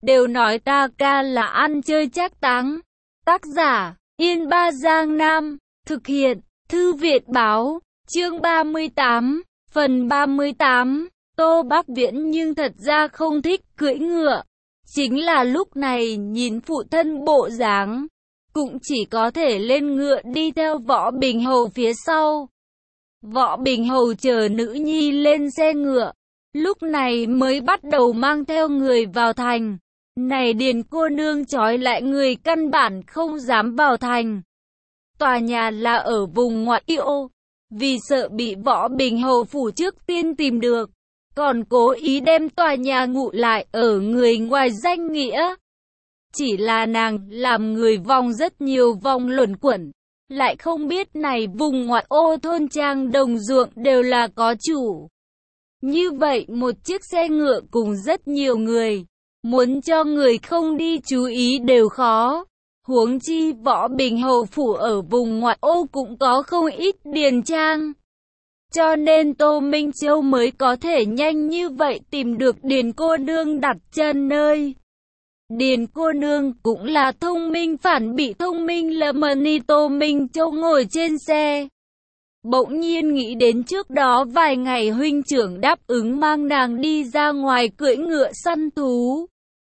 đều nói ta ca là ăn chơi trác táng. Tác giả, Yên Ba Giang Nam, thực hiện, Thư viện Báo, chương 38, phần 38, Tô Bắc Viễn nhưng thật ra không thích cưỡi ngựa. Chính là lúc này nhìn phụ thân bộ dáng, cũng chỉ có thể lên ngựa đi theo Võ Bình Hầu phía sau. Võ Bình Hầu chờ nữ nhi lên xe ngựa, lúc này mới bắt đầu mang theo người vào thành. Này Điền cô nương trói lại người căn bản không dám vào thành. Tòa nhà là ở vùng ngoại ô, vì sợ bị Võ Bình Hầu phủ trước tiên tìm được, còn cố ý đem tòa nhà ngụ lại ở người ngoài danh nghĩa. Chỉ là nàng làm người vòng rất nhiều vòng luẩn quẩn, lại không biết này vùng ngoại ô thôn trang đồng ruộng đều là có chủ. Như vậy một chiếc xe ngựa cùng rất nhiều người, muốn cho người không đi chú ý đều khó. Huống chi Võ Bình Hầu phủ ở vùng ngoại ô cũng có không ít điền trang. Cho nên Tô Minh Châu mới có thể nhanh như vậy tìm được Điền cô nương đặt chân nơi. Điền cô nương cũng là thông minh phản bị thông minh lầm mờ. Tô Minh Châu ngồi trên xe, bỗng nhiên nghĩ đến trước đó vài ngày huynh trưởng đáp ứng mang nàng đi ra ngoài cưỡi ngựa săn thú.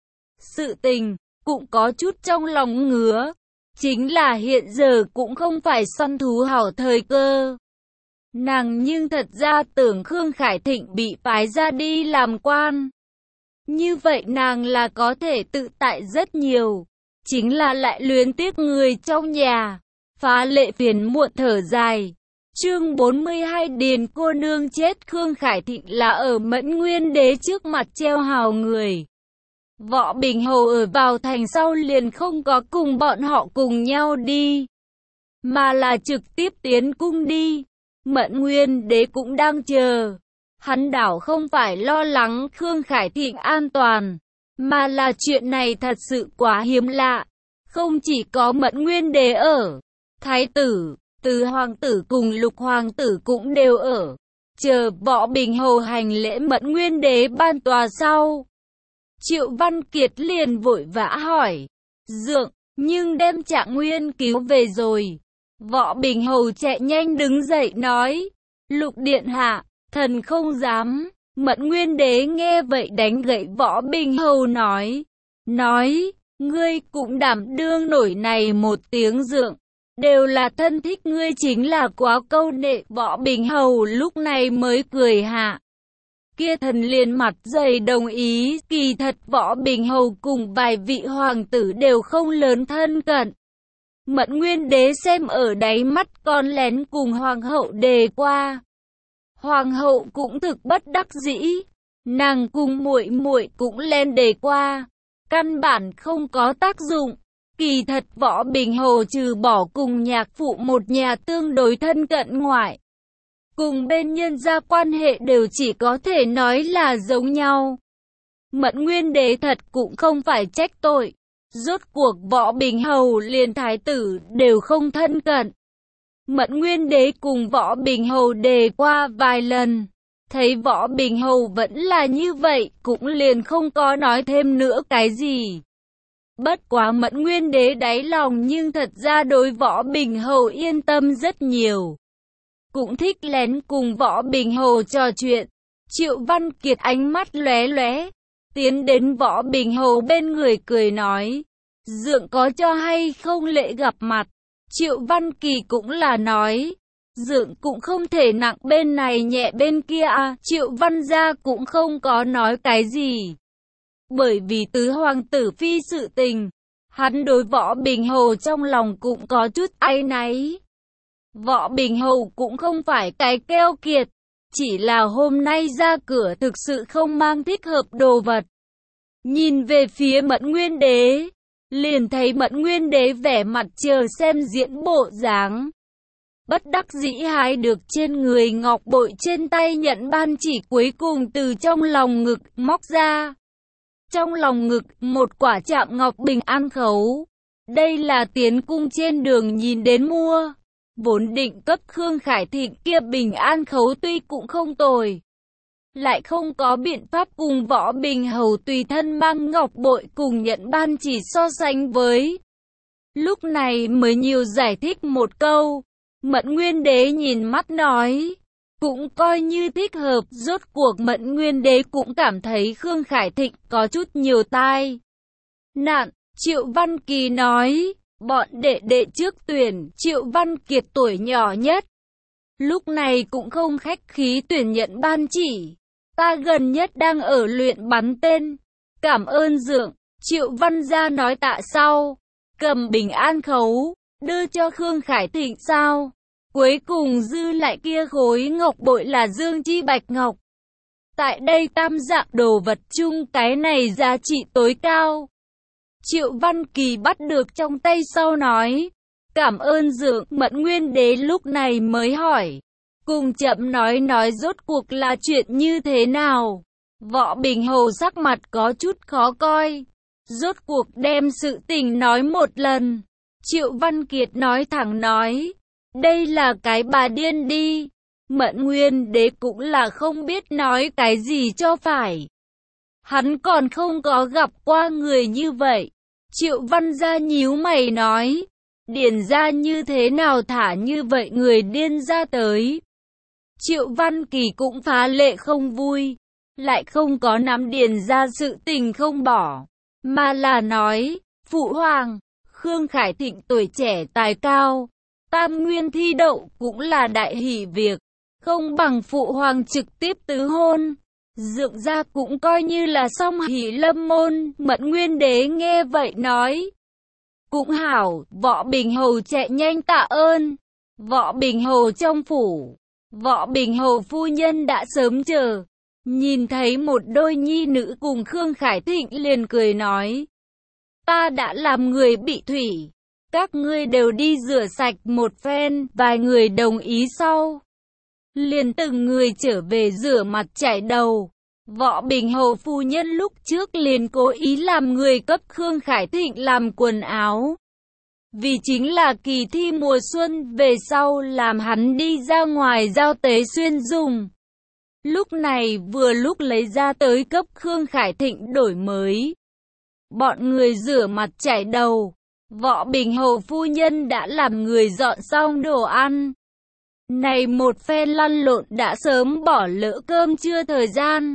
Sự tình cũng có chút trong lòng ngứa, chính là hiện giờ cũng không phải săn thú hảo thời cơ. Nàng nhưng thật ra tưởng Khương Khải Thịnh bị phái ra đi làm quan, như vậy nàng là có thể tự tại rất nhiều, chính là lại luyến tiếc người trong nhà. Phá lệ phiền muộn thở dài. Chương 42 Điền cô nương chết. Khương Khải Thịnh là ở Mẫn Nguyên Đế trước mặt treo hào người. Võ Bình Hầu ở vào thành sau liền không có cùng bọn họ cùng nhau đi, mà là trực tiếp tiến cung đi. Mẫn Nguyên Đế cũng đang chờ. Hắn đảo không phải lo lắng Khương Khải Thịnh an toàn, mà là chuyện này thật sự quá hiếm lạ. Không chỉ có Mẫn Nguyên Đế ở, Thái tử, Tứ hoàng tử cùng Lục hoàng tử cũng đều ở, chờ Võ Bình Hầu hành lễ Mẫn Nguyên Đế ban tòa sau. Triệu Văn Kiệt liền vội vã hỏi, Dượng, nhưng đem Trạng Nguyên cứu về rồi. Võ Bình Hầu chạy nhanh đứng dậy nói, Lục điện hạ, thần không dám. Mẫn Nguyên Đế nghe vậy đánh gậy Võ Bình Hầu nói, ngươi cũng đảm đương nổi này một tiếng dượng, đều là thân thích ngươi chính là quá câu nệ. Võ Bình Hầu lúc này mới cười hạ. Kia thần liền mặt dày đồng ý. Kỳ thật Võ Bình Hầu cùng vài vị hoàng tử đều không lớn thân cận. Mẫn Nguyên Đế xem ở đáy mắt, con lén cùng hoàng hậu đề qua. Hoàng hậu cũng thực bất đắc dĩ, nàng cùng muội muội cũng lên đề qua, căn bản không có tác dụng. Kỳ thật Võ Bình Hầu trừ bỏ cùng nhạc phụ một nhà tương đối thân cận ngoại, cùng bên nhân gia quan hệ đều chỉ có thể nói là giống nhau. Mẫn Nguyên Đế thật cũng không phải trách tội, rốt cuộc Võ Bình Hầu liền thái tử đều không thân cận. Mẫn Nguyên Đế cùng Võ Bình Hầu đề qua vài lần, thấy Võ Bình Hầu vẫn là như vậy, cũng liền không có nói thêm nữa cái gì. Bất quá Mẫn Nguyên Đế đáy lòng nhưng thật ra đối Võ Bình Hầu yên tâm rất nhiều, cũng thích lén cùng Võ Bình Hầu trò chuyện. Triệu Văn Kiệt ánh mắt lóe lóe, tiến đến Võ Bình Hầu bên người cười nói, Dượng có cho hay không lễ gặp mặt. Triệu Văn Kỳ cũng là nói, Dượng cũng không thể nặng bên này nhẹ bên kia à. Triệu Văn gia cũng không có nói cái gì, bởi vì tứ hoàng tử phi sự tình, hắn đối Võ Bình Hầu trong lòng cũng có chút áy náy. Võ Bình Hầu cũng không phải cái keo kiệt, chỉ là hôm nay ra cửa thực sự không mang thích hợp đồ vật. Nhìn về phía Mẫn Nguyên Đế, liền thấy Mẫn Nguyên Đế vẻ mặt chờ xem diễn bộ dáng, bất đắc dĩ hái được trên người ngọc bội trên tay nhận ban chỉ cuối cùng từ trong lòng ngực móc ra. Trong lòng ngực một quả chạm ngọc bình an khấu, đây là tiến cung trên đường nhìn đến mua, vốn định cấp Khương Khải Thịnh kia bình an khấu tuy cũng không tồi, lại không có biện pháp cùng Võ Bình Hầu tùy thân mang ngọc bội cùng nhận ban chỉ so sánh với. Lúc này mới nhiều giải thích một câu. Mẫn Nguyên Đế nhìn mắt nói, cũng coi như thích hợp. Rốt cuộc Mẫn Nguyên Đế cũng cảm thấy Khương Khải Thịnh có chút nhiều tai nạn. Triệu Văn Kỳ nói, bọn đệ đệ trước tuyển Triệu Văn Kiệt tuổi nhỏ nhất, lúc này cũng không khách khí tuyển nhận ban chỉ. Ta gần nhất đang ở luyện bắn tên. Cảm ơn dượng. Triệu Văn Gia nói tạ sau, cầm bình an khấu, đưa cho Khương Khải Thịnh sao. Cuối cùng dư lại kia khối ngọc bội là dương chi bạch ngọc. Tại đây tam dạng đồ vật chung cái này giá trị tối cao. Triệu Văn Kỳ bắt được trong tay sau nói, cảm ơn dượng. Mẫn Nguyên Đế lúc này mới hỏi, cùng chậm nói rốt cuộc là chuyện như thế nào. Võ Bình Hầu sắc mặt có chút khó coi, rốt cuộc đem sự tình nói một lần. Triệu Văn Kiệt nói thẳng nói, đây là cái bà điên đi. Mẫn Nguyên Đế cũng là không biết nói cái gì cho phải. Hắn còn không có gặp qua người như vậy. Triệu Văn Gia nhíu mày nói, Điền gia như thế nào thả như vậy người điên ra tới. Triệu Văn Kỳ cũng phá lệ không vui, lại không có nắm Điền gia sự tình không bỏ, mà là nói, phụ hoàng, Khương Khải Thịnh tuổi trẻ tài cao, tam nguyên thi đậu cũng là đại hỷ việc, không bằng phụ hoàng trực tiếp tứ hôn. Dượng gia cũng coi như là song hỷ lâm môn. Mẫn Nguyên Đế nghe vậy nói, cũng hảo. Võ Bình Hầu chạy nhanh tạ ơn. Võ Bình Hầu trong phủ, Võ Bình Hầu phu nhân đã sớm chờ, nhìn thấy một đôi nhi nữ cùng Khương Khải Thịnh liền cười nói, ta đã làm người bị thủy, các ngươi đều đi rửa sạch một phen. Vài người đồng ý sau, liền từng người trở về rửa mặt chải đầu. Võ Bình Hầu phu nhân lúc trước liền cố ý làm người cấp Khương Khải Thịnh làm quần áo, vì chính là kỳ thi mùa xuân về sau làm hắn đi ra ngoài giao tế xuyên dùng. Lúc này vừa lúc lấy ra tới cấp Khương Khải Thịnh đổi mới. Bọn người rửa mặt chải đầu, Võ Bình Hầu phu nhân đã làm người dọn xong đồ ăn. Này một phen lăn lộn đã sớm bỏ lỡ cơm trưa thời gian.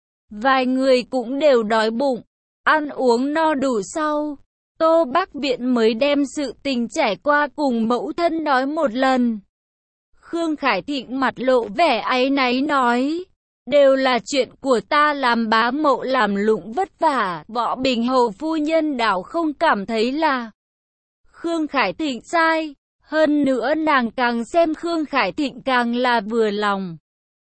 Vài người cũng đều đói bụng, ăn uống no đủ sau, Tô Bắc Viện mới đem sự tình trải qua cùng mẫu thân nói một lần. Khương Khải Thịnh mặt lộ vẻ áy náy nói, đều là chuyện của ta làm bá mẫu làm lụng vất vả. Võ Bình Hầu phu nhân đảo không cảm thấy là Khương Khải Thịnh sai, hơn nữa nàng càng xem Khương Khải Thịnh càng là vừa lòng.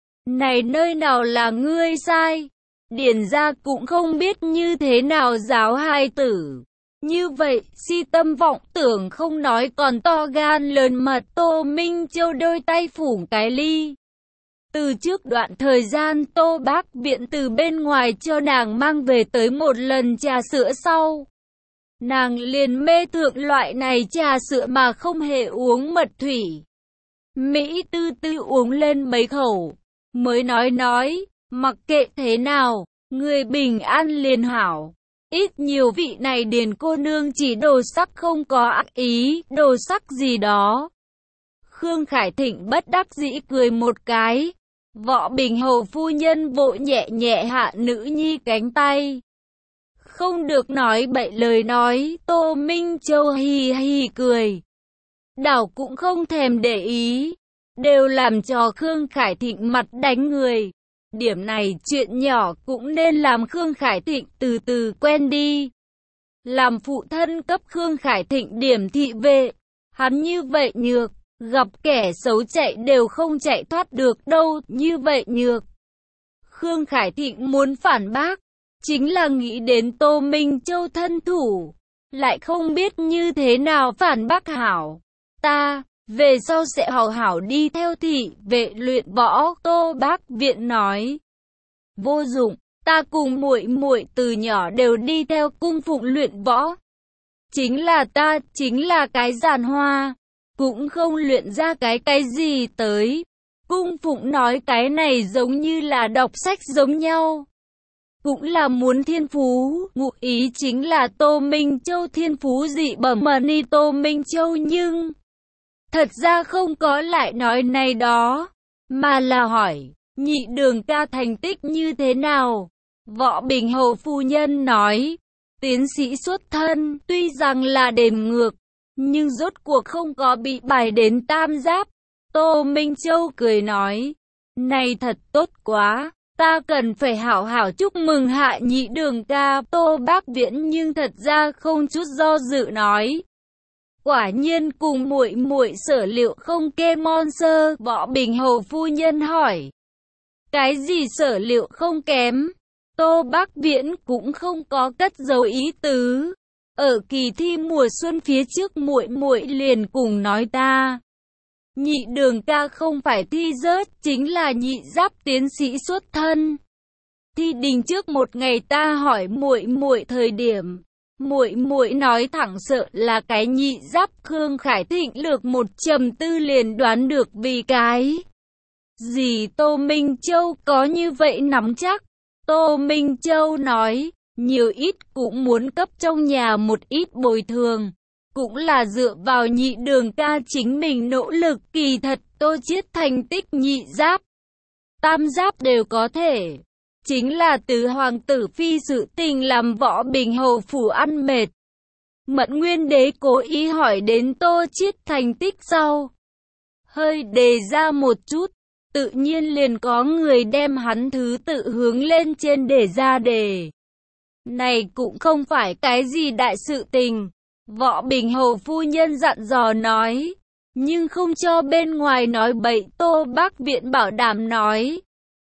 Này nơi nào là ngươi sai, Điền gia cũng không biết như thế nào giáo hai tử. Như vậy, si tâm vọng tưởng không nói còn to gan lớn mật. Tô Minh Châu đôi tay phủ cái ly. Từ trước đoạn thời gian Tô Bắc Viện từ bên ngoài cho nàng mang về tới một lần trà sữa sau, nàng liền mê thượng loại này trà sữa mà không hề uống mật thủy. Mỹ tư tư uống lên mấy khẩu, mới nói, mặc kệ thế nào, người bình an liền hảo. Ít nhiều vị này Điền cô nương chỉ đồ sắc không có ác ý, đồ sắc gì đó. Khương Khải Thịnh bất đắc dĩ cười một cái. Võ Bình Hầu phu nhân vội nhẹ nhẹ hạ nữ nhi cánh tay. Không được nói bậy lời nói. Tô Minh Châu hì hì cười, đảo cũng không thèm để ý, đều làm cho Khương Khải Thịnh mặt đánh người. Điểm này chuyện nhỏ cũng nên làm Khương Khải Thịnh từ từ quen đi. Làm phụ thân cấp Khương Khải Thịnh điểm thị vệ, hắn như vậy nhược, gặp kẻ xấu chạy đều không chạy thoát được đâu. Như vậy nhược, Khương Khải Thịnh muốn phản bác, chính là nghĩ đến Tô Minh Châu thân thủ, lại không biết như thế nào phản bác hảo. Ta về sau sẽ hảo hảo đi theo thị vệ luyện võ. Tô Bắc Viện nói, vô dụng, ta cùng muội muội từ nhỏ đều đi theo cung phụng luyện võ. Chính là ta, chính là cái giàn hoa, cũng không luyện ra cái gì tới. cung phụng nói cái này giống như là đọc sách giống nhau. Cũng là muốn thiên phú, ngụ ý chính là Tô Minh Châu thiên phú dị bẩm mà ni Tô Minh Châu, nhưng thật ra không có lại nói này đó, mà là hỏi, nhị đường ca thành tích như thế nào? Võ Bình Hầu phu nhân nói, tiến sĩ xuất thân, tuy rằng là đền ngược, nhưng rốt cuộc không có bị bài đến tam giáp. Tô Minh Châu cười nói, này thật tốt quá, ta cần phải hảo hảo chúc mừng hạ nhị đường ca. Tô Bác Viễn nhưng thật ra không chút do dự nói, quả nhiên cùng muội muội sở liệu không kê mon sơ. Võ Bình Hầu phu nhân hỏi, cái gì sở liệu không kém? Tô Bác Viễn cũng không có cất giấu ý tứ. Ở kỳ thi mùa xuân phía trước muội muội liền cùng nói ta, nhị đường ca không phải thi rớt, chính là nhị giáp tiến sĩ xuất thân. Thi đình trước một ngày ta hỏi muội muội thời điểm, muội muội nói thẳng sợ là cái nhị giáp. Khương Khải Thịnh lược một trầm tư liền đoán được vì cái gì Tô Minh Châu có như vậy nắm chắc. Tô Minh Châu nói, nhiều ít cũng muốn cấp trong nhà một ít bồi thường, cũng là dựa vào nhị đường ca chính mình nỗ lực. Kỳ thật Tô Chiết thành tích nhị giáp, tam giáp đều có thể, chính là từ hoàng tử phi sự tình làm Võ Bình Hầu phủ ăn mệt. Mẫn Nguyên Đế cố ý hỏi đến Tô Chiết thành tích sau, hơi đề ra một chút, tự nhiên liền có người đem hắn thứ tự hướng lên trên để ra đề. Này cũng không phải cái gì đại sự tình. Võ Bình Hầu phu nhân dặn dò nói, nhưng không cho bên ngoài nói bậy. Tô Bác Viễn bảo đảm nói,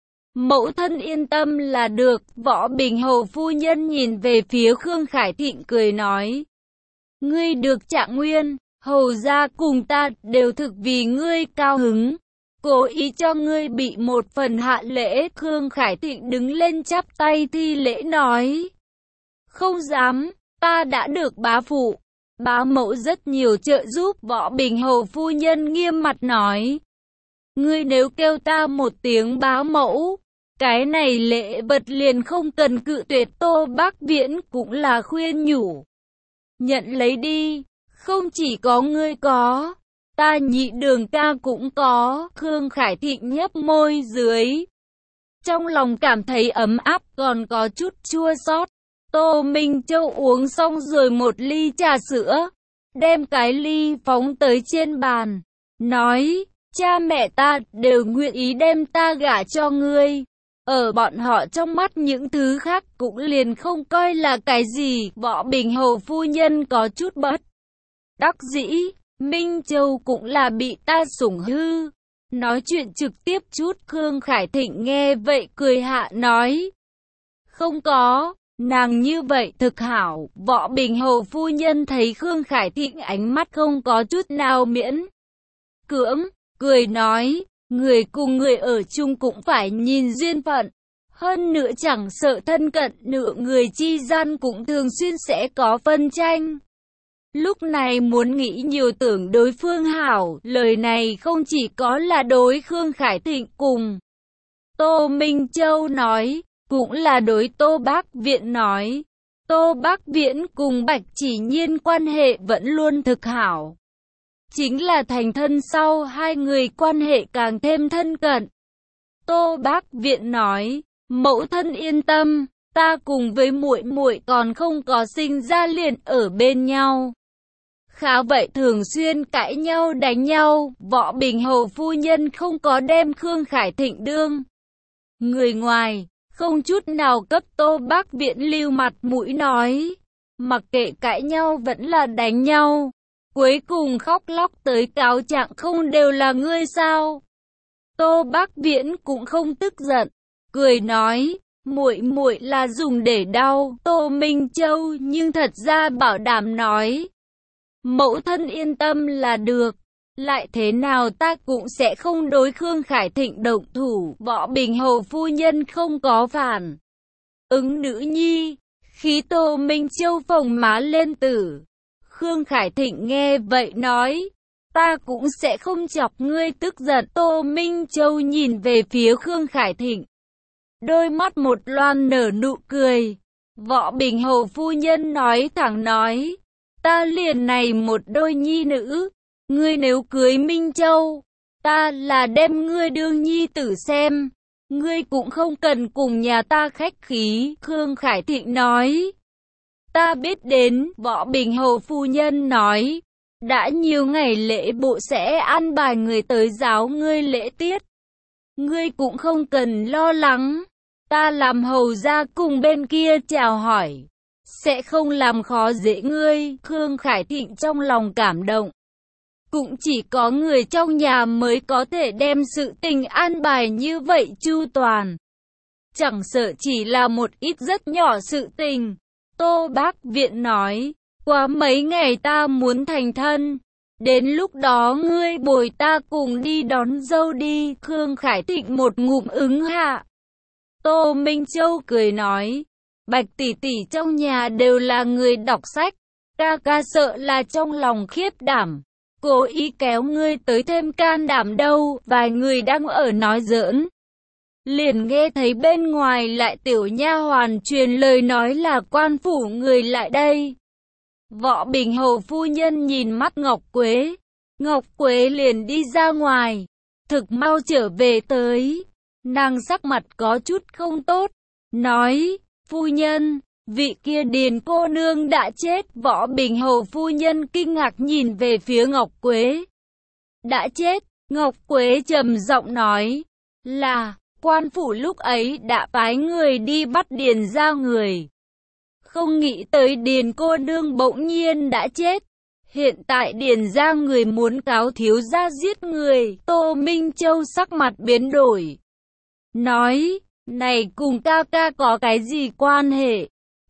mẫu thân yên tâm là được. Võ Bình Hầu phu nhân nhìn về phía Khương Khải Thịnh cười nói, ngươi được trạng nguyên, hầu gia cùng ta đều thực vì ngươi cao hứng, cố ý cho ngươi bị một phần hạ lễ. Khương Khải Thịnh đứng lên chắp tay thi lễ nói, không dám, ta đã được bá phụ, bá mẫu rất nhiều trợ giúp. Võ Bình Hầu phu nhân nghiêm mặt nói, ngươi nếu kêu ta một tiếng bá mẫu, cái này lễ vật liền không cần cự tuyệt. Tô Bác Viễn cũng là khuyên nhủ, nhận lấy đi, không chỉ có ngươi có, ta nhị đường ca cũng có. Khương Khải Thịnh nhếch môi dưới, trong lòng cảm thấy ấm áp còn có chút chua xót. Tô Minh Châu uống xong rồi một ly trà sữa, đem cái ly phóng tới trên bàn, nói, cha mẹ ta đều nguyện ý đem ta gả cho ngươi. Ở bọn họ trong mắt những thứ khác cũng liền không coi là cái gì. Võ Bình Hầu phu nhân có chút bất đắc dĩ, Minh Châu cũng là bị ta sủng hư. Nói chuyện trực tiếp chút. Khương Khải Thịnh nghe vậy cười hạ nói, không có, nàng như vậy thực hảo. Võ Bình Hầu phu nhân thấy Khương Khải Thịnh ánh mắt không có chút nào miễn cưỡng, cười nói, người cùng người ở chung cũng phải nhìn duyên phận. Hơn nữa chẳng sợ thân cận nửa người chi gian cũng thường xuyên sẽ có phân tranh. Lúc này muốn nghĩ nhiều tưởng đối phương hảo, lời này không chỉ có là đối Khương Khải Thịnh cùng Tô Minh Châu nói, cũng là đối Tô Bác Viễn nói. Tô Bác Viễn cùng Bạch Chỉ Nhiên quan hệ vẫn luôn thực hảo. Chính là thành thân sau hai người quan hệ càng thêm thân cận. Tô Bác Viễn nói, mẫu thân yên tâm, ta cùng với muội muội còn không có sinh ra liền ở bên nhau. Khá vậy thường xuyên cãi nhau đánh nhau. Võ Bình Hầu phu nhân không có đem Khương Khải Thịnh đương người ngoài, không chút nào cấp Tô Bác Viễn lưu mặt mũi nói, mặc kệ cãi nhau vẫn là đánh nhau, cuối cùng khóc lóc tới cáo trạng không đều là ngươi sao? Tô Bác Viễn cũng không tức giận, cười nói, muội muội là dùng để đau Tô Minh Châu, nhưng thật ra bảo đảm nói, mẫu thân yên tâm là được, lại thế nào ta cũng sẽ không đối Khương Khải Thịnh động thủ. Võ Bình Hầu phu nhân không có phản ứng nữ nhi, khí Tô Minh Châu phồng má lên tử. Khương Khải Thịnh nghe vậy nói, ta cũng sẽ không chọc ngươi tức giận. Tô Minh Châu nhìn về phía Khương Khải Thịnh, đôi mắt một loan nở nụ cười. Võ Bình Hầu phu nhân nói thẳng nói, ta liền này một đôi nhi nữ, ngươi nếu cưới Minh Châu, ta là đem ngươi đương nhi tử xem, ngươi cũng không cần cùng nhà ta khách khí. Khương Khải Thịnh nói, ta biết đến. Võ Bình Hầu phu nhân nói, đã nhiều ngày lễ bộ sẽ an bài người tới giáo ngươi lễ tiết, ngươi cũng không cần lo lắng, ta làm hầu ra cùng bên kia chào hỏi, sẽ không làm khó dễ ngươi. Khương Khải Thịnh trong lòng cảm động, cũng chỉ có người trong nhà mới có thể đem sự tình an bài như vậy chu toàn, chẳng sợ chỉ là một ít rất nhỏ sự tình. Tô Bác Viện nói, qua mấy ngày ta muốn thành thân, đến lúc đó ngươi bồi ta cùng đi đón dâu đi. Khương Khải Thịnh một ngụm ứng hạ. Tô Minh Châu cười nói, Bạch tỷ tỷ trong nhà đều là người đọc sách, ca ca sợ là trong lòng khiếp đảm, cố ý kéo ngươi tới thêm can đảm đâu. Vài người đang ở nói giỡn, liền nghe thấy bên ngoài lại tiểu nha hoàn truyền lời nói là quan phủ người lại đây. Võ Bình Hầu phu nhân nhìn mắt Ngọc Quế, Ngọc Quế liền đi ra ngoài, thực mau trở về tới, nàng sắc mặt có chút không tốt, nói, phu nhân, vị kia Điền cô nương đã chết. Võ Bình Hầu phu nhân kinh ngạc nhìn về phía Ngọc Quế. Đã chết? Ngọc Quế trầm giọng nói, là quan phủ lúc ấy đã phái người đi bắt Điền ra người. Không nghĩ tới Điền cô nương bỗng nhiên đã chết. Hiện tại Điền ra người muốn cáo thiếu gia giết người. Tô Minh Châu sắc mặt biến đổi, nói, này cùng ca ca có cái gì quan hệ?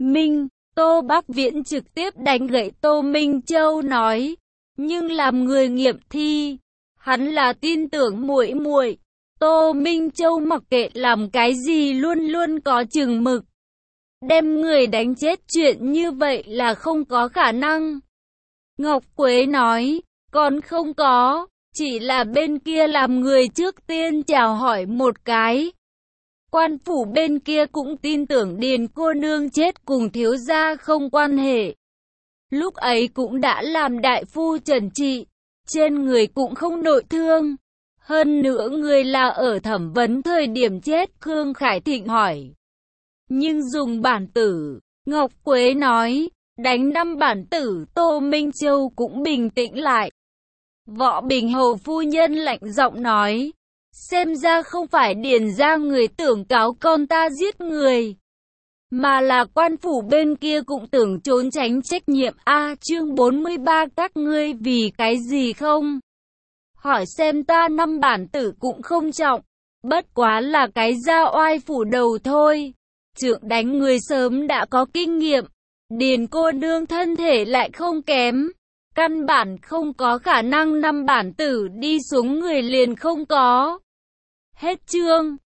Tô Bác Viễn trực tiếp đánh gậy Tô Minh Châu nói, nhưng làm người nghiệm thi, hắn là tin tưởng muội muội. Tô Minh Châu mặc kệ làm cái gì luôn luôn có chừng mực, đem người đánh chết chuyện như vậy là không có khả năng. Ngọc Quế nói, còn không có, chỉ là bên kia làm người trước tiên chào hỏi một cái. Quan phủ bên kia cũng tin tưởng Điền cô nương chết cùng thiếu gia không quan hệ. Lúc ấy cũng đã làm đại phu trần trị, trên người cũng không nội thương. Hơn nữa người là ở thẩm vấn thời điểm chết. Khương Khải Thịnh hỏi, nhưng dùng bản tử? Ngọc Quế nói, đánh 5 bản tử. Tô Minh Châu cũng bình tĩnh lại. Võ Bình Hầu phu nhân lạnh giọng nói, xem ra không phải Điền ra người tưởng cáo con ta giết người, mà là quan phủ bên kia cũng tưởng trốn tránh trách nhiệm. Chương 43 các ngươi vì cái gì không? Hỏi xem ta 5 bản tử cũng không trọng, bất quá là cái da oai phủ đầu thôi. Trượng đánh người sớm đã có kinh nghiệm, Điền cô nương thân thể lại không kém, căn bản không có khả năng 5 bản tử đi xuống người liền không có. Hết chương.